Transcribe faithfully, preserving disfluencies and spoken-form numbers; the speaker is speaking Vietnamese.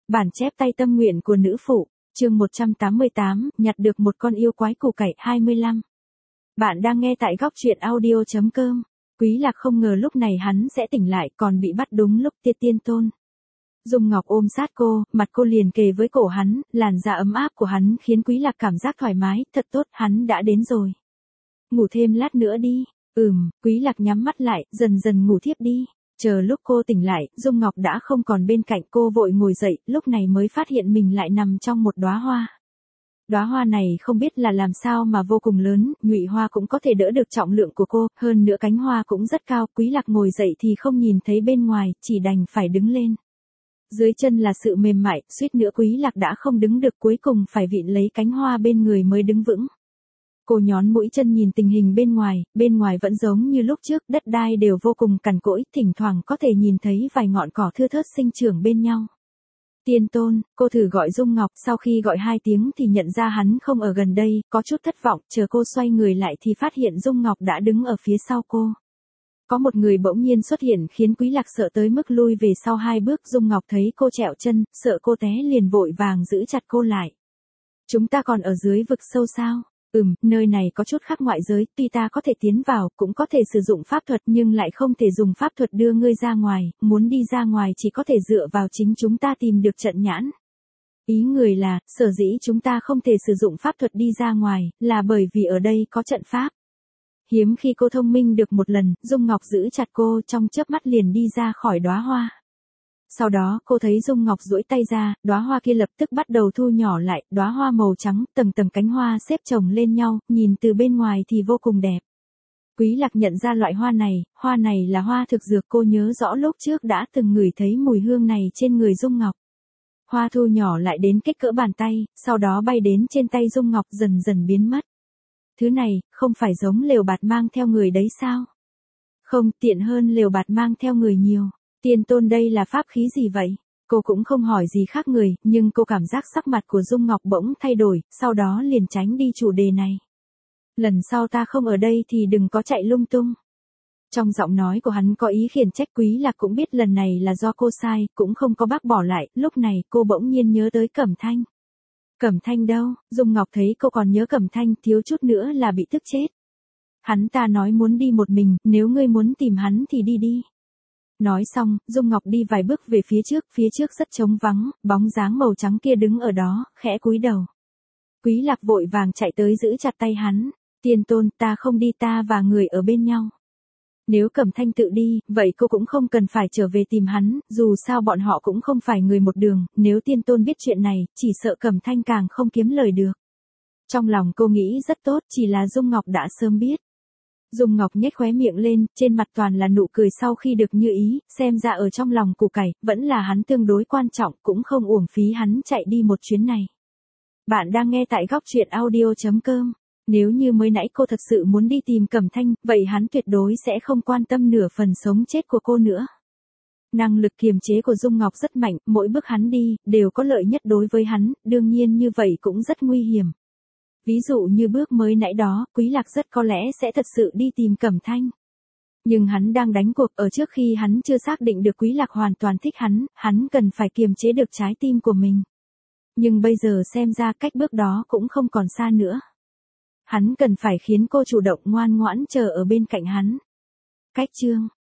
Bản chép tay tâm nguyện của nữ phụ, chương một trăm tám mươi tám, nhặt được một con yêu quái củ cải hai mươi lăm. Bạn đang nghe tại góc truyện audio chấm com. Quý Lạc không ngờ lúc này hắn sẽ tỉnh lại còn bị bắt đúng lúc Tiết Tiên Tôn. Dung Ngọc ôm sát cô, mặt cô liền kề với cổ hắn, làn da ấm áp của hắn khiến Quý Lạc cảm giác thoải mái, thật tốt, hắn đã đến rồi. Ngủ thêm lát nữa đi. Ừm, Quý Lạc nhắm mắt lại, dần dần ngủ thiếp đi. Chờ lúc cô tỉnh lại, Dung Ngọc đã không còn bên cạnh, cô vội ngồi dậy, lúc này mới phát hiện mình lại nằm trong một đóa hoa. Đóa hoa này không biết là làm sao mà vô cùng lớn, nhụy hoa cũng có thể đỡ được trọng lượng của cô, hơn nữa cánh hoa cũng rất cao, Quý Lạc ngồi dậy thì không nhìn thấy bên ngoài, chỉ đành phải đứng lên. Dưới chân là sự mềm mại, suýt nữa Quý Lạc đã không đứng được, cuối cùng phải vịn lấy cánh hoa bên người mới đứng vững. Cô nhón mũi chân nhìn tình hình bên ngoài, bên ngoài vẫn giống như lúc trước, đất đai đều vô cùng cằn cỗi, thỉnh thoảng có thể nhìn thấy vài ngọn cỏ thưa thớt sinh trưởng bên nhau. Tiên Tôn, cô thử gọi Dung Ngọc, sau khi gọi hai tiếng thì nhận ra hắn không ở gần đây, có chút thất vọng, chờ cô xoay người lại thì phát hiện Dung Ngọc đã đứng ở phía sau cô. Có một người bỗng nhiên xuất hiện khiến Quý Lạc sợ tới mức lui về sau hai bước, Dung Ngọc thấy cô trẹo chân, sợ cô té liền vội vàng giữ chặt cô lại. Chúng ta còn ở dưới vực sâu sao? Ừm, nơi này có chút khác ngoại giới, tuy ta có thể tiến vào, cũng có thể sử dụng pháp thuật nhưng lại không thể dùng pháp thuật đưa ngươi ra ngoài, muốn đi ra ngoài chỉ có thể dựa vào chính chúng ta tìm được trận nhãn. Ý người là, sở dĩ chúng ta không thể sử dụng pháp thuật đi ra ngoài, là bởi vì ở đây có trận pháp. Hiếm khi cô thông minh được một lần, Dung Ngọc giữ chặt cô trong chớp mắt liền đi ra khỏi đóa hoa. Sau đó, cô thấy Dung Ngọc duỗi tay ra, đóa hoa kia lập tức bắt đầu thu nhỏ lại, đóa hoa màu trắng, tầng tầng cánh hoa xếp chồng lên nhau, nhìn từ bên ngoài thì vô cùng đẹp. Quý Lạc nhận ra loại hoa này, hoa này là hoa thực dược, cô nhớ rõ lúc trước đã từng ngửi thấy mùi hương này trên người Dung Ngọc. Hoa thu nhỏ lại đến kích cỡ bàn tay, sau đó bay đến trên tay Dung Ngọc dần dần biến mất. Thứ này, không phải giống lều bạt mang theo người đấy sao? Không, tiện hơn lều bạt mang theo người nhiều. Tiên Tôn đây là pháp khí gì vậy? Cô cũng không hỏi gì khác người, nhưng cô cảm giác sắc mặt của Dung Ngọc bỗng thay đổi, sau đó liền tránh đi chủ đề này. Lần sau ta không ở đây thì đừng có chạy lung tung. Trong giọng nói của hắn có ý khiển trách, Quý Lạc cũng biết lần này là do cô sai, cũng không có bác bỏ lại, lúc này cô bỗng nhiên nhớ tới Cẩm Thanh. Cẩm Thanh đâu? Dung Ngọc thấy cô còn nhớ Cẩm Thanh, thiếu chút nữa là bị tức chết. Hắn ta nói muốn đi một mình, nếu ngươi muốn tìm hắn thì đi đi. Nói xong, Dung Ngọc đi vài bước về phía trước, phía trước rất trống vắng, bóng dáng màu trắng kia đứng ở đó, khẽ cúi đầu. Quý Lạc vội vàng chạy tới giữ chặt tay hắn. Tiên Tôn, ta không đi, ta và người ở bên nhau. Nếu Cẩm Thanh tự đi, vậy cô cũng không cần phải trở về tìm hắn, dù sao bọn họ cũng không phải người một đường, nếu Tiên Tôn biết chuyện này, chỉ sợ Cẩm Thanh càng không kiếm lời được. Trong lòng cô nghĩ rất tốt, chỉ là Dung Ngọc đã sớm biết. Dung Ngọc nhếch khóe miệng lên, trên mặt toàn là nụ cười sau khi được như ý, xem ra ở trong lòng củ cải, vẫn là hắn tương đối quan trọng, cũng không uổng phí hắn chạy đi một chuyến này. Bạn đang nghe tại góc truyện audio chấm com. Nếu như mới nãy cô thật sự muốn đi tìm Cẩm Thanh, vậy hắn tuyệt đối sẽ không quan tâm nửa phần sống chết của cô nữa. Năng lực kiềm chế của Dung Ngọc rất mạnh, mỗi bước hắn đi, đều có lợi nhất đối với hắn, đương nhiên như vậy cũng rất nguy hiểm. Ví dụ như bước mới nãy đó, Quý Lạc rất có lẽ sẽ thật sự đi tìm Cẩm Thanh. Nhưng hắn đang đánh cuộc, ở trước khi hắn chưa xác định được Quý Lạc hoàn toàn thích hắn, hắn cần phải kiềm chế được trái tim của mình. Nhưng bây giờ xem ra cách bước đó cũng không còn xa nữa. Hắn cần phải khiến cô chủ động ngoan ngoãn chờ ở bên cạnh hắn. Cách chương